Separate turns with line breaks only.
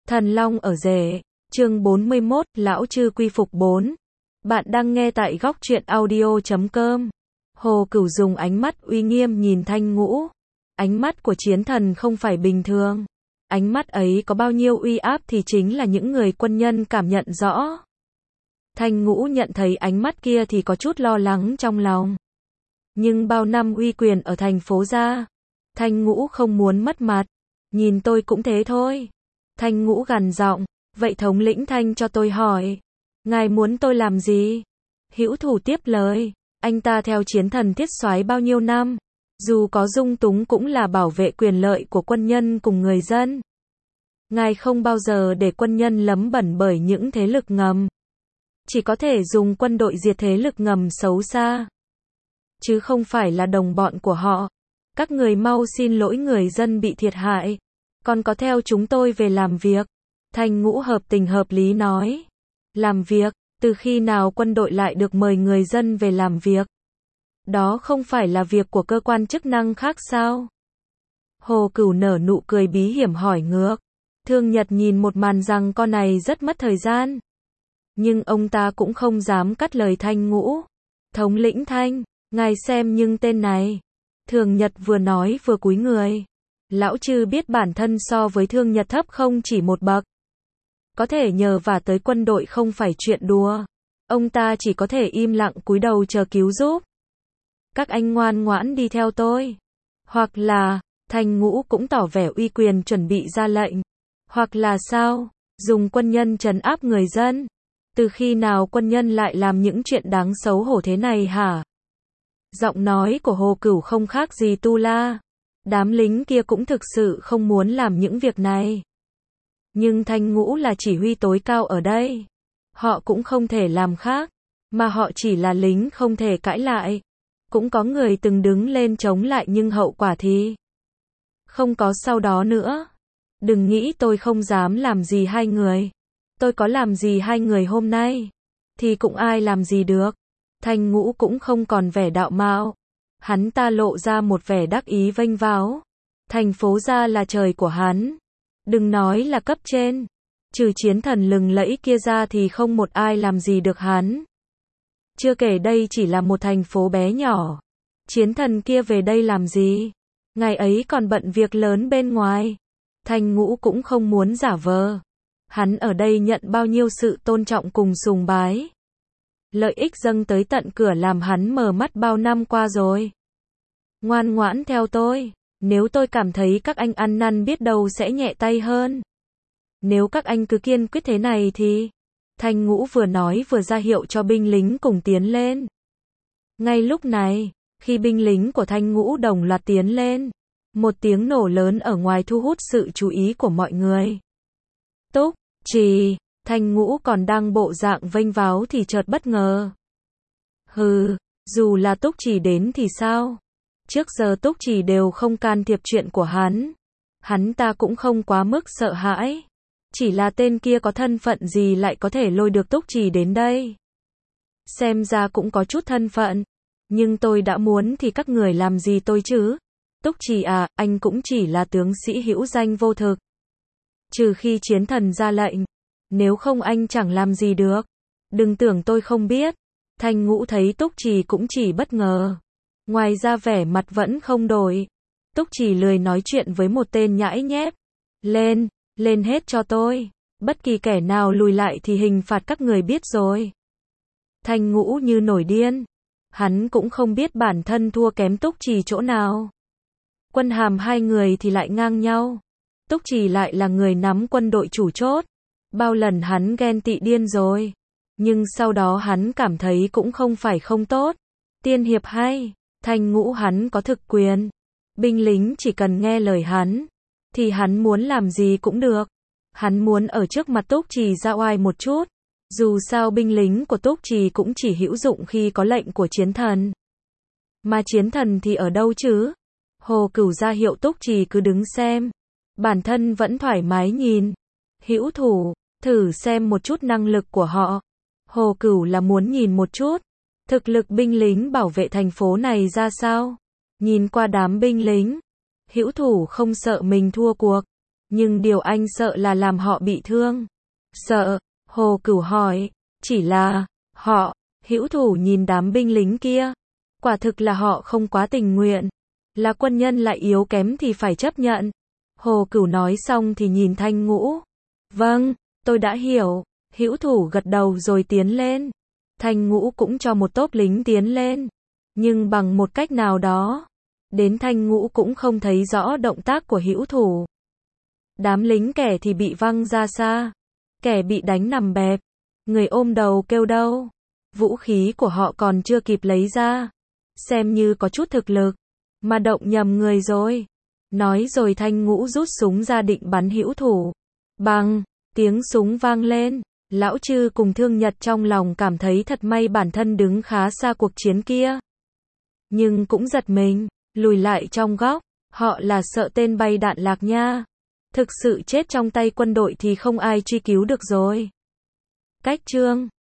Thần Long ở rể, chương 41, Lão Chư quy phục 4. Bạn đang nghe tại góc truyện audio.com. Hồ Cửu dùng ánh mắt uy nghiêm nhìn Thanh Ngũ. Ánh mắt của chiến thần không phải bình thường. Ánh mắt ấy có bao nhiêu uy áp thì chính là những người quân nhân cảm nhận rõ. Thanh Ngũ nhận thấy ánh mắt kia thì có chút lo lắng trong lòng. Nhưng bao năm uy quyền ở thành phố ra, Thanh Ngũ không muốn mất mặt. Nhìn tôi cũng thế thôi. Thanh Ngũ gằn giọng, vậy thống lĩnh Thanh cho tôi hỏi, ngài muốn tôi làm gì? Hữu Thủ tiếp lời, anh ta theo chiến thần Thiết Soái bao nhiêu năm, dù có dung túng cũng là bảo vệ quyền lợi của quân nhân cùng người dân. Ngài không bao giờ để quân nhân lấm bẩn bởi những thế lực ngầm. Chỉ có thể dùng quân đội diệt thế lực ngầm xấu xa, chứ không phải là đồng bọn của họ. Các người mau xin lỗi người dân bị thiệt hại, còn có theo chúng tôi về làm việc. Thanh Ngũ hợp tình hợp lý nói. Làm việc? Từ khi nào quân đội lại được mời người dân về làm việc? Đó không phải là việc của cơ quan chức năng khác sao? Hồ Cửu nở nụ cười bí hiểm hỏi ngược. Thương Nhật nhìn một màn rằng con này rất mất thời gian. Nhưng ông ta cũng không dám cắt lời Thanh Ngũ. Thống lĩnh Thanh, ngài xem nhưng tên này. Thường Nhật vừa nói vừa cúi người. Lão Chư biết bản thân so với Thương Nhật thấp không chỉ một bậc. Có thể nhờ vả tới quân đội không phải chuyện đùa. Ông ta chỉ có thể im lặng cúi đầu chờ cứu giúp. Các anh ngoan ngoãn đi theo tôi. Hoặc là, Thanh Ngũ cũng tỏ vẻ uy quyền chuẩn bị ra lệnh. Hoặc là sao? Dùng quân nhân trấn áp người dân. Từ khi nào quân nhân lại làm những chuyện đáng xấu hổ thế này hả? Giọng nói của Hồ Cửu không khác gì tu la. Đám lính kia cũng thực sự không muốn làm những việc này. Nhưng Thanh Ngũ là chỉ huy tối cao ở đây. Họ cũng không thể làm khác. Mà họ chỉ là lính không thể cãi lại. Cũng có người từng đứng lên chống lại nhưng hậu quả thì không có sau đó nữa. Đừng nghĩ tôi không dám làm gì hai người. Tôi có làm gì hai người hôm nay thì cũng ai làm gì được. Thanh Ngũ cũng không còn vẻ đạo mạo. Hắn ta lộ ra một vẻ đắc ý vênh váo. Thành phố ra là trời của hắn. Đừng nói là cấp trên. Trừ chiến thần lừng lẫy kia ra thì không một ai làm gì được hắn. Chưa kể đây chỉ là một thành phố bé nhỏ. Chiến thần kia về đây làm gì? Ngày ấy còn bận việc lớn bên ngoài. Thanh Ngũ cũng không muốn giả vờ. Hắn ở đây nhận bao nhiêu sự tôn trọng cùng sùng bái. Lợi ích dâng tới tận cửa làm hắn mở mắt bao năm qua rồi. Ngoan ngoãn theo tôi. Nếu tôi cảm thấy các anh ăn năn biết đâu sẽ nhẹ tay hơn. Nếu các anh cứ kiên quyết thế này thì... Thanh Ngũ vừa nói vừa ra hiệu cho binh lính cùng tiến lên. Ngay lúc này, khi binh lính của Thanh Ngũ đồng loạt tiến lên, một tiếng nổ lớn ở ngoài thu hút sự chú ý của mọi người. Túc Trì, Thanh Ngũ còn đang bộ dạng vênh váo thì chợt bất ngờ. Hừ, dù là Túc Trì đến thì sao? Trước giờ Túc Trì đều không can thiệp chuyện của hắn. Hắn ta cũng không quá mức sợ hãi. Chỉ là tên kia có thân phận gì lại có thể lôi được Túc Trì đến đây. Xem ra cũng có chút thân phận. Nhưng tôi đã muốn thì các người làm gì tôi chứ? Túc Trì à, anh cũng chỉ là tướng sĩ hữu danh vô thực. Trừ khi chiến thần ra lệnh. Nếu không anh chẳng làm gì được. Đừng tưởng tôi không biết. Thanh Ngũ thấy Túc Trì cũng chỉ bất ngờ. Ngoài ra vẻ mặt vẫn không đổi. Túc Trì lười nói chuyện với một tên nhãi nhép. Lên hết cho tôi. Bất kỳ kẻ nào lùi lại thì hình phạt các người biết rồi. Thanh Ngũ như nổi điên. Hắn cũng không biết bản thân thua kém Túc Trì chỗ nào. Quân hàm hai người thì lại ngang nhau. Túc Trì lại là người nắm quân đội chủ chốt. Bao lần hắn ghen tị điên rồi. Nhưng sau đó hắn cảm thấy cũng không phải không tốt. Tiên hiệp hay. Thanh Ngũ hắn có thực quyền. Binh lính chỉ cần nghe lời hắn. Thì hắn muốn làm gì cũng được. Hắn muốn ở trước mặt Túc Trì ra oai một chút. Dù sao binh lính của Túc Trì cũng chỉ hữu dụng khi có lệnh của chiến thần. Mà chiến thần thì ở đâu chứ? Hồ Cửu ra hiệu Túc Trì cứ đứng xem. Bản thân vẫn thoải mái nhìn. Hữu Thủ, thử xem một chút năng lực của họ. Hồ Cửu là muốn nhìn một chút. Thực lực binh lính bảo vệ thành phố này ra sao? Nhìn qua đám binh lính. Hữu Thủ không sợ mình thua cuộc. Nhưng điều anh sợ là làm họ bị thương. Sợ? Hồ Cửu hỏi. Chỉ là, họ, Hữu Thủ nhìn đám binh lính kia. Quả thực là họ không quá tình nguyện. Là quân nhân lại yếu kém thì phải chấp nhận. Hồ Cửu nói xong thì nhìn Thanh Ngũ. Vâng, tôi đã hiểu. Hữu Thủ gật đầu rồi tiến lên. Thanh Ngũ cũng cho một tốp lính tiến lên. Nhưng bằng một cách nào đó. Đến Thanh Ngũ cũng không thấy rõ động tác của Hữu Thủ. Đám lính kẻ thì bị văng ra xa. Kẻ bị đánh nằm bẹp. Người ôm đầu kêu đau. Vũ khí của họ còn chưa kịp lấy ra. Xem như có chút thực lực. Mà động nhầm người rồi. Nói rồi Thanh Ngũ rút súng ra định bắn Hữu Thủ. Bằng, tiếng súng vang lên. Lão Trư cùng Thương Nhật trong lòng cảm thấy thật may bản thân đứng khá xa cuộc chiến kia. Nhưng cũng giật mình, lùi lại trong góc. Họ là sợ tên bay đạn lạc nha. Thực sự chết trong tay quân đội thì không ai truy cứu được rồi. Cách chương